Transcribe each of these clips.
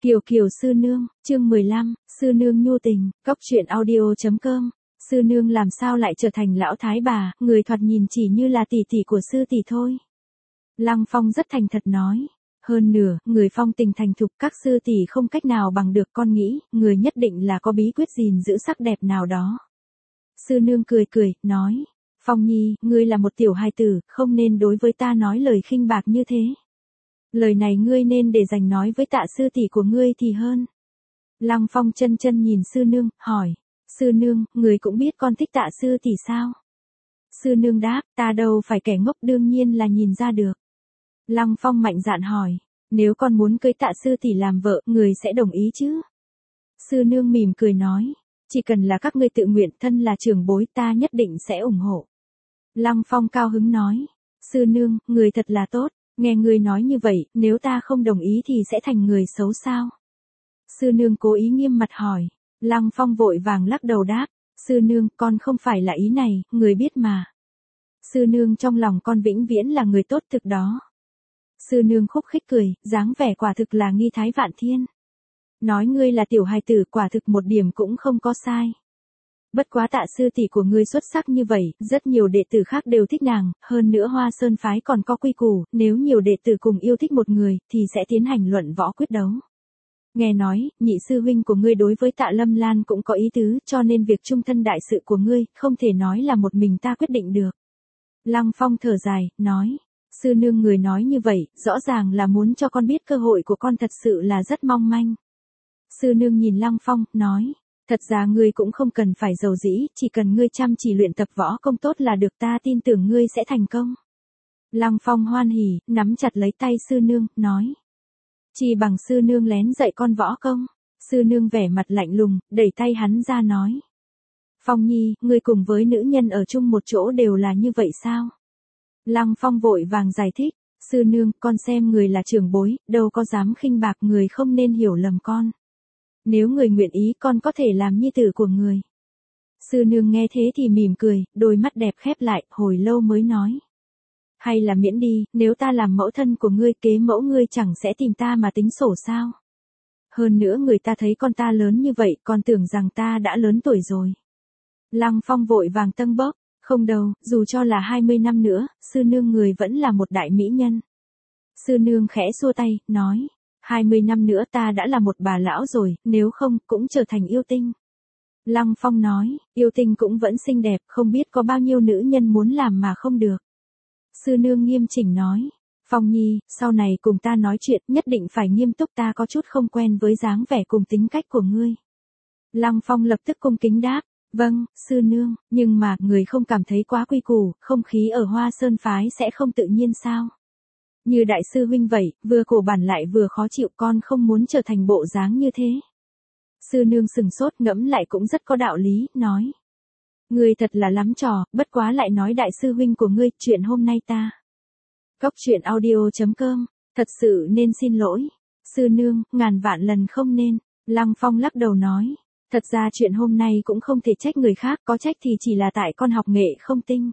Kiều Kiều sư nương, chương 15, sư nương nhu tình, cốc truyện audio.com. Sư nương làm sao lại trở thành lão thái bà, người thoạt nhìn chỉ như là tỷ tỷ của sư tỷ thôi. Lăng Phong rất thành thật nói. Hơn nữa, người phong tình thành thục, các sư tỷ không cách nào bằng được, con nghĩ, người nhất định là có bí quyết gìn giữ sắc đẹp nào đó. Sư nương cười cười, nói. Phong nhi, ngươi là một tiểu hài tử, không nên đối với ta nói lời khinh bạc như thế. Lời này ngươi nên để dành nói với Tạ sư tỷ của ngươi thì hơn. Lăng Phong chân chân nhìn sư nương, hỏi. Sư nương, người cũng biết con thích Tạ sư tỷ sao? Sư nương đáp, ta đâu phải kẻ ngốc, đương nhiên là nhìn ra được. Lăng Phong mạnh dạn hỏi, nếu con muốn cưới Tạ sư tỷ làm vợ, người sẽ đồng ý chứ? Sư nương mỉm cười nói, chỉ cần là các ngươi tự nguyện, thân là trưởng bối, ta nhất định sẽ ủng hộ. Lăng Phong cao hứng nói, sư nương, người thật là tốt, nghe người nói như vậy, nếu ta không đồng ý thì sẽ thành người xấu sao? Sư nương cố ý nghiêm mặt hỏi. Lăng Phong vội vàng lắc đầu đáp, sư nương, con không phải là ý này, người biết mà. Sư nương, trong lòng con vĩnh viễn là người tốt thực đó. Sư nương khúc khích cười, dáng vẻ quả thực là nghi thái vạn thiên. Nói ngươi là tiểu hài tử, quả thực một điểm cũng không có sai. Bất quá Tạ sư tỷ của ngươi xuất sắc như vậy, rất nhiều đệ tử khác đều thích nàng, hơn nữa Hoa Sơn phái còn có quy củ, nếu nhiều đệ tử cùng yêu thích một người, thì sẽ tiến hành luận võ quyết đấu. Nghe nói, nhị sư huynh của ngươi đối với Tạ Lâm Lan cũng có ý tứ, cho nên việc chung thân đại sự của ngươi, không thể nói là một mình ta quyết định được. Lăng Phong thở dài, nói, sư nương người nói như vậy, rõ ràng là muốn cho con biết cơ hội của con thật sự là rất mong manh. Sư nương nhìn Lăng Phong, nói, thật ra ngươi cũng không cần phải giàu dĩ, chỉ cần ngươi chăm chỉ luyện tập võ công tốt là được, ta tin tưởng ngươi sẽ thành công. Lăng Phong hoan hỉ, nắm chặt lấy tay sư nương, nói. Chỉ bằng sư nương lén dạy con võ công. Sư nương vẻ mặt lạnh lùng, đẩy tay hắn ra nói. Phong nhi, ngươi cùng với nữ nhân ở chung một chỗ đều là như vậy sao? Lăng Phong vội vàng giải thích. Sư nương, con xem người là trưởng bối, đâu có dám khinh bạc, người không nên hiểu lầm con. Nếu người nguyện ý, con có thể làm nhi tử của người. Sư nương nghe thế thì mỉm cười, đôi mắt đẹp khép lại, hồi lâu mới nói. Hay là miễn đi, nếu ta làm mẫu thân của ngươi, kế mẫu ngươi chẳng sẽ tìm ta mà tính sổ sao? Hơn nữa người ta thấy con ta lớn như vậy, còn tưởng rằng ta đã lớn tuổi rồi. Lăng Phong vội vàng tâng bốc, không đâu, dù cho là 20 năm nữa, sư nương người vẫn là một đại mỹ nhân. Sư nương khẽ xua tay, nói, 20 năm nữa ta đã là một bà lão rồi, nếu không, cũng trở thành yêu tinh. Lăng Phong nói, yêu tinh cũng vẫn xinh đẹp, không biết có bao nhiêu nữ nhân muốn làm mà không được. Sư nương nghiêm chỉnh nói, Phong nhi, sau này cùng ta nói chuyện, nhất định phải nghiêm túc, ta có chút không quen với dáng vẻ cùng tính cách của ngươi. Lăng Phong lập tức cung kính đáp, vâng, sư nương, nhưng mà, người không cảm thấy quá quy củ, không khí ở Hoa Sơn phái sẽ không tự nhiên sao? Như đại sư huynh vậy, vừa cổ bản lại vừa khó chịu, con không muốn trở thành bộ dáng như thế. Sư nương sừng sốt, ngẫm lại cũng rất có đạo lý, nói. Ngươi thật là lắm trò, bất quá lại nói đại sư huynh của ngươi, chuyện hôm nay ta. Cốc truyện audio.com, thật sự nên xin lỗi. Sư nương, ngàn vạn lần không nên. Lăng Phong lắc đầu nói, thật ra chuyện hôm nay cũng không thể trách người khác, có trách thì chỉ là tại con học nghệ không tinh.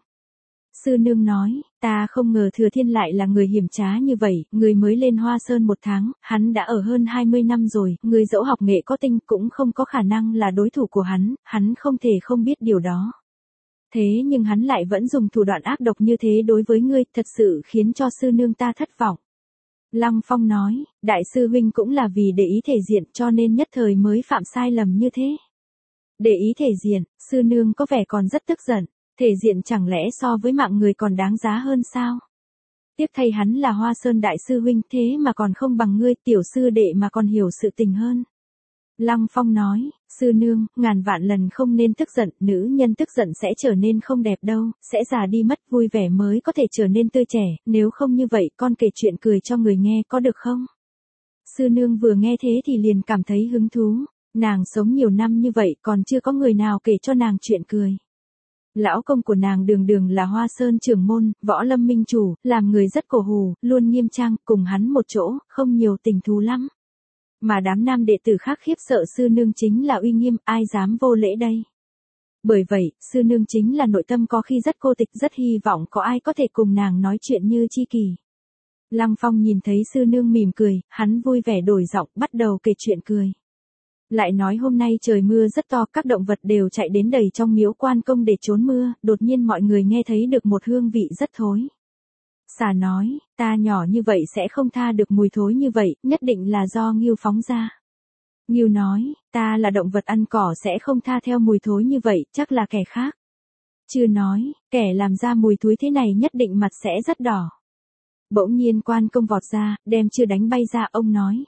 Sư nương nói, ta không ngờ Thừa Thiên lại là người hiểm trá như vậy, người mới lên Hoa Sơn 1 tháng, hắn đã ở hơn 20 năm rồi, người dẫu học nghệ có tinh cũng không có khả năng là đối thủ của hắn không thể không biết điều đó. Thế nhưng hắn lại vẫn dùng thủ đoạn ác độc như thế đối với ngươi, thật sự khiến cho sư nương ta thất vọng. Lăng Phong nói, đại sư huynh cũng là vì để ý thể diện cho nên nhất thời mới phạm sai lầm như thế. Để ý thể diện, sư nương có vẻ còn rất tức giận. Thể diện chẳng lẽ so với mạng người còn đáng giá hơn sao? Tiếc thay hắn là Hoa Sơn đại sư huynh, thế mà còn không bằng ngươi, tiểu sư đệ mà còn hiểu sự tình hơn. Lăng Phong nói, sư nương, ngàn vạn lần không nên tức giận, nữ nhân tức giận sẽ trở nên không đẹp đâu, sẽ già đi mất, vui vẻ mới có thể trở nên tươi trẻ, nếu không như vậy con kể chuyện cười cho người nghe có được không? Sư nương vừa nghe thế thì liền cảm thấy hứng thú, nàng sống nhiều năm như vậy còn chưa có người nào kể cho nàng chuyện cười. Lão công của nàng đường đường là Hoa Sơn trưởng môn, Võ Lâm minh chủ, làm người rất cổ hủ, luôn nghiêm trang, cùng hắn một chỗ, không nhiều tình thú lắm. Mà đám nam đệ tử khác khiếp sợ sư nương chính là uy nghiêm, ai dám vô lễ đây. Bởi vậy, sư nương chính là nội tâm có khi rất cô tịch, rất hy vọng có ai có thể cùng nàng nói chuyện như tri kỷ. Lăng Phong nhìn thấy sư nương mỉm cười, hắn vui vẻ đổi giọng, bắt đầu kể chuyện cười. Lại nói hôm nay trời mưa rất to, các động vật đều chạy đến đầy trong miếu Quan Công để trốn mưa, đột nhiên mọi người nghe thấy được một hương vị rất thối. Xà nói, ta nhỏ như vậy sẽ không tha được mùi thối như vậy, nhất định là do Ngưu phóng ra. Ngưu nói, ta là động vật ăn cỏ sẽ không tha theo mùi thối như vậy, chắc là kẻ khác. Chưa nói, kẻ làm ra mùi thối thế này nhất định mặt sẽ rất đỏ. Bỗng nhiên Quan Công vọt ra, đem Chưa đánh bay ra, ông nói.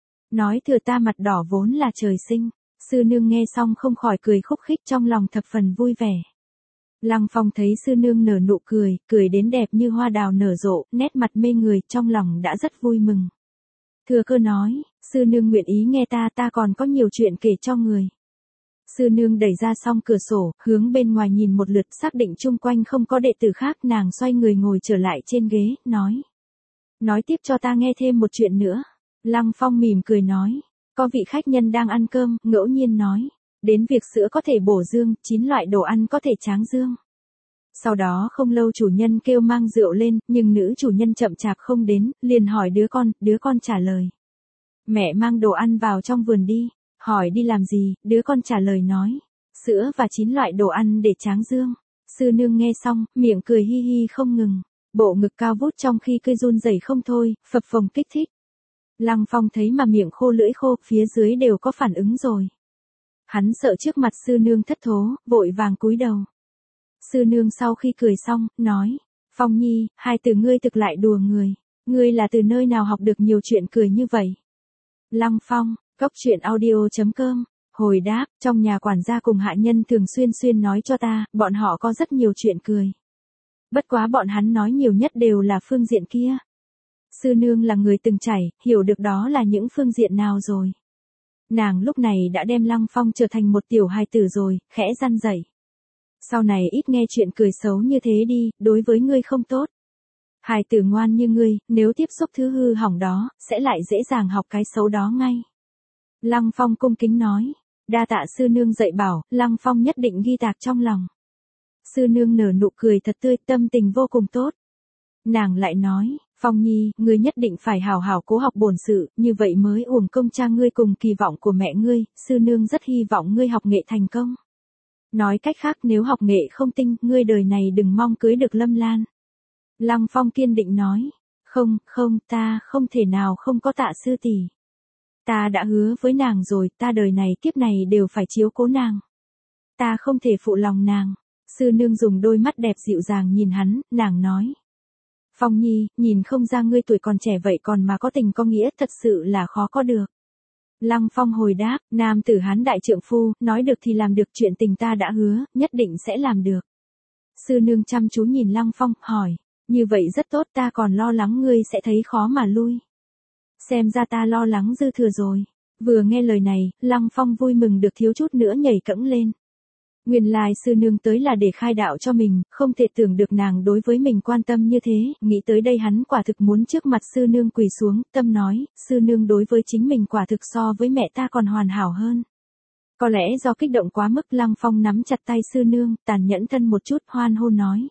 Nói thừa ta mặt đỏ vốn là trời sinh. Sư nương nghe xong không khỏi cười khúc khích, trong lòng thập phần vui vẻ. Lăng Phong thấy sư nương nở nụ cười, cười đến đẹp như hoa đào nở rộ, nét mặt mê người, trong lòng đã rất vui mừng. Thừa Cơ nói, sư nương nguyện ý nghe ta còn có nhiều chuyện kể cho người. Sư nương đẩy ra xong cửa sổ, hướng bên ngoài nhìn một lượt, xác định chung quanh không có đệ tử khác, nàng xoay người ngồi trở lại trên ghế, nói. Nói tiếp cho ta nghe thêm một chuyện nữa. Lăng Phong mỉm cười nói, có vị khách nhân đang ăn cơm, ngẫu nhiên nói, đến việc sữa có thể bổ dương, 9 loại đồ ăn có thể tráng dương. Sau đó không lâu chủ nhân kêu mang rượu lên, nhưng nữ chủ nhân chậm chạp không đến, liền hỏi đứa con trả lời. Mẹ mang đồ ăn vào trong vườn đi, hỏi đi làm gì, đứa con trả lời nói, sữa và 9 loại đồ ăn để tráng dương. Sư nương nghe xong, miệng cười hi hi không ngừng, bộ ngực cao vút trong khi cười run rẩy không thôi, phập phồng kích thích. Lăng Phong thấy mà miệng khô lưỡi khô, phía dưới đều có phản ứng rồi. Hắn sợ trước mặt sư nương thất thố, vội vàng cúi đầu. Sư nương sau khi cười xong, nói, Phong Nhi, hai từ ngươi thực lại đùa người. Ngươi là từ nơi nào học được nhiều chuyện cười như vậy? Lăng Phong, coctruyện.audio.com, hồi đáp, trong nhà quản gia cùng hạ nhân thường xuyên nói cho ta, bọn họ có rất nhiều chuyện cười. Bất quá bọn hắn nói nhiều nhất đều là phương diện kia. Sư nương là người từng trải, hiểu được đó là những phương diện nào rồi. Nàng lúc này đã đem Lăng Phong trở thành một tiểu hài tử rồi, khẽ răn dạy. Sau này ít nghe chuyện cười xấu như thế đi, đối với ngươi không tốt. Hài tử ngoan như ngươi, nếu tiếp xúc thứ hư hỏng đó, sẽ lại dễ dàng học cái xấu đó ngay. Lăng Phong cung kính nói, đa tạ sư nương dạy bảo, Lăng Phong nhất định ghi tạc trong lòng. Sư nương nở nụ cười thật tươi, tâm tình vô cùng tốt. Nàng lại nói, Phong Nhi, ngươi nhất định phải hào hào cố học bổn sự, như vậy mới uổng công cha ngươi cùng kỳ vọng của mẹ ngươi, sư nương rất hy vọng ngươi học nghệ thành công. Nói cách khác nếu học nghệ không tinh, ngươi đời này đừng mong cưới được Lâm Lan. Lăng Phong kiên định nói, không, ta không thể nào không có Tạ sư tỷ. Ta đã hứa với nàng rồi, ta đời này kiếp này đều phải chiếu cố nàng. Ta không thể phụ lòng nàng. Sư nương dùng đôi mắt đẹp dịu dàng nhìn hắn, nàng nói. Phong Nhi, nhìn không ra ngươi tuổi còn trẻ vậy còn mà có tình có nghĩa, thật sự là khó có được. Lăng Phong hồi đáp, nam tử Hán đại trượng phu, nói được thì làm được, chuyện tình ta đã hứa, nhất định sẽ làm được. Sư nương chăm chú nhìn Lăng Phong, hỏi, như vậy rất tốt, ta còn lo lắng ngươi sẽ thấy khó mà lui. Xem ra ta lo lắng dư thừa rồi. Vừa nghe lời này, Lăng Phong vui mừng được thiếu chút nữa nhảy cẫng lên. Nguyên lai sư nương tới là để khai đạo cho mình, không thể tưởng được nàng đối với mình quan tâm như thế, nghĩ tới đây hắn quả thực muốn trước mặt sư nương quỳ xuống, tâm nói, sư nương đối với chính mình quả thực so với mẹ ta còn hoàn hảo hơn. Có lẽ do kích động quá mức, Lăng Phong nắm chặt tay sư nương, tàn nhẫn thân một chút, hoan hôn nói.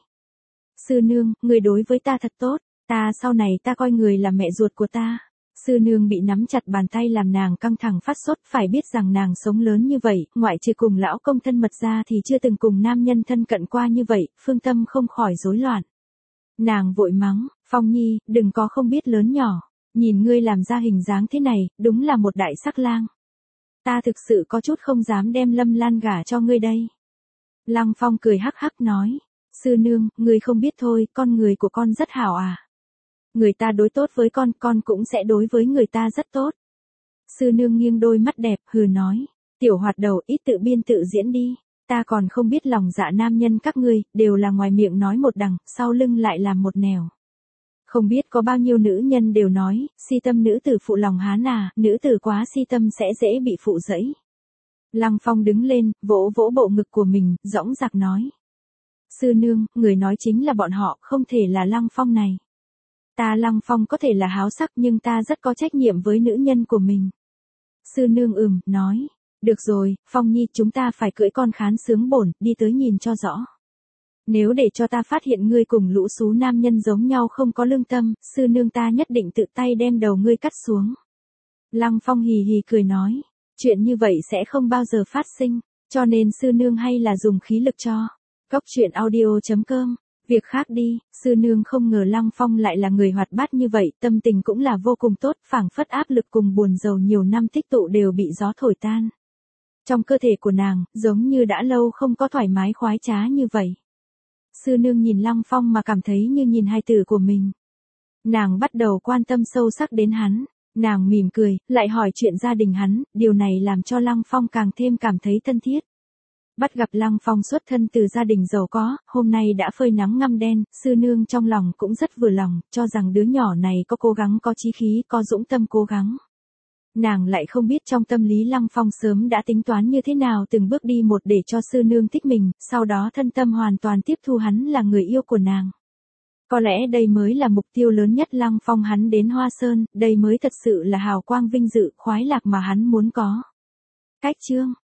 Sư nương, người đối với ta thật tốt, ta sau này ta coi người là mẹ ruột của ta. Sư nương bị nắm chặt bàn tay làm nàng căng thẳng phát sốt, phải biết rằng nàng sống lớn như vậy, ngoại trừ cùng lão công thân mật ra thì chưa từng cùng nam nhân thân cận qua như vậy, phương tâm không khỏi rối loạn. Nàng vội mắng, Phong Nhi, đừng có không biết lớn nhỏ, nhìn ngươi làm ra hình dáng thế này, đúng là một đại sắc lang. Ta thực sự có chút không dám đem Lâm Lan gả cho ngươi đây. Lăng Phong cười hắc hắc nói, sư nương, ngươi không biết thôi, con người của con rất hảo à. Người ta đối tốt với con cũng sẽ đối với người ta rất tốt. Sư nương nghiêng đôi mắt đẹp, hừ nói, tiểu hoạt đầu ít tự biên tự diễn đi, ta còn không biết lòng dạ nam nhân các ngươi, đều là ngoài miệng nói một đằng, sau lưng lại làm một nẻo. Không biết có bao nhiêu nữ nhân đều nói, si tâm nữ tử phụ lòng Hán à, nữ tử quá si tâm sẽ dễ bị phụ dẫy. Lăng Phong đứng lên, vỗ vỗ bộ ngực của mình, dõng dạc nói. Sư nương, người nói chính là bọn họ, không thể là Lăng Phong này. Ta Lăng Phong có thể là háo sắc nhưng ta rất có trách nhiệm với nữ nhân của mình. Sư nương nói. Được rồi, Phong Nhi, chúng ta phải cưỡi con khán sướng bổn, đi tới nhìn cho rõ. Nếu để cho ta phát hiện ngươi cùng lũ sú nam nhân giống nhau không có lương tâm, sư nương ta nhất định tự tay đem đầu ngươi cắt xuống. Lăng Phong hì hì cười nói, chuyện như vậy sẽ không bao giờ phát sinh, cho nên sư nương hay là dùng khí lực cho. Cốc truyện audio.com. Việc khác đi, sư nương không ngờ Lăng Phong lại là người hoạt bát như vậy, tâm tình cũng là vô cùng tốt, phảng phất áp lực cùng buồn rầu nhiều năm tích tụ đều bị gió thổi tan. Trong cơ thể của nàng, giống như đã lâu không có thoải mái khoái trá như vậy. Sư nương nhìn Lăng Phong mà cảm thấy như nhìn hài tử của mình. Nàng bắt đầu quan tâm sâu sắc đến hắn, nàng mỉm cười, lại hỏi chuyện gia đình hắn, điều này làm cho Lăng Phong càng thêm cảm thấy thân thiết. Bắt gặp Lăng Phong xuất thân từ gia đình giàu có, hôm nay đã phơi nắng ngăm đen, sư nương trong lòng cũng rất vừa lòng, cho rằng đứa nhỏ này có cố gắng có chí khí, có dũng tâm cố gắng. Nàng lại không biết trong tâm lý Lăng Phong sớm đã tính toán như thế nào từng bước đi một để cho sư nương thích mình, sau đó thân tâm hoàn toàn tiếp thu hắn là người yêu của nàng. Có lẽ đây mới là mục tiêu lớn nhất Lăng Phong hắn đến Hoa Sơn, đây mới thật sự là hào quang vinh dự, khoái lạc mà hắn muốn có. Cách chương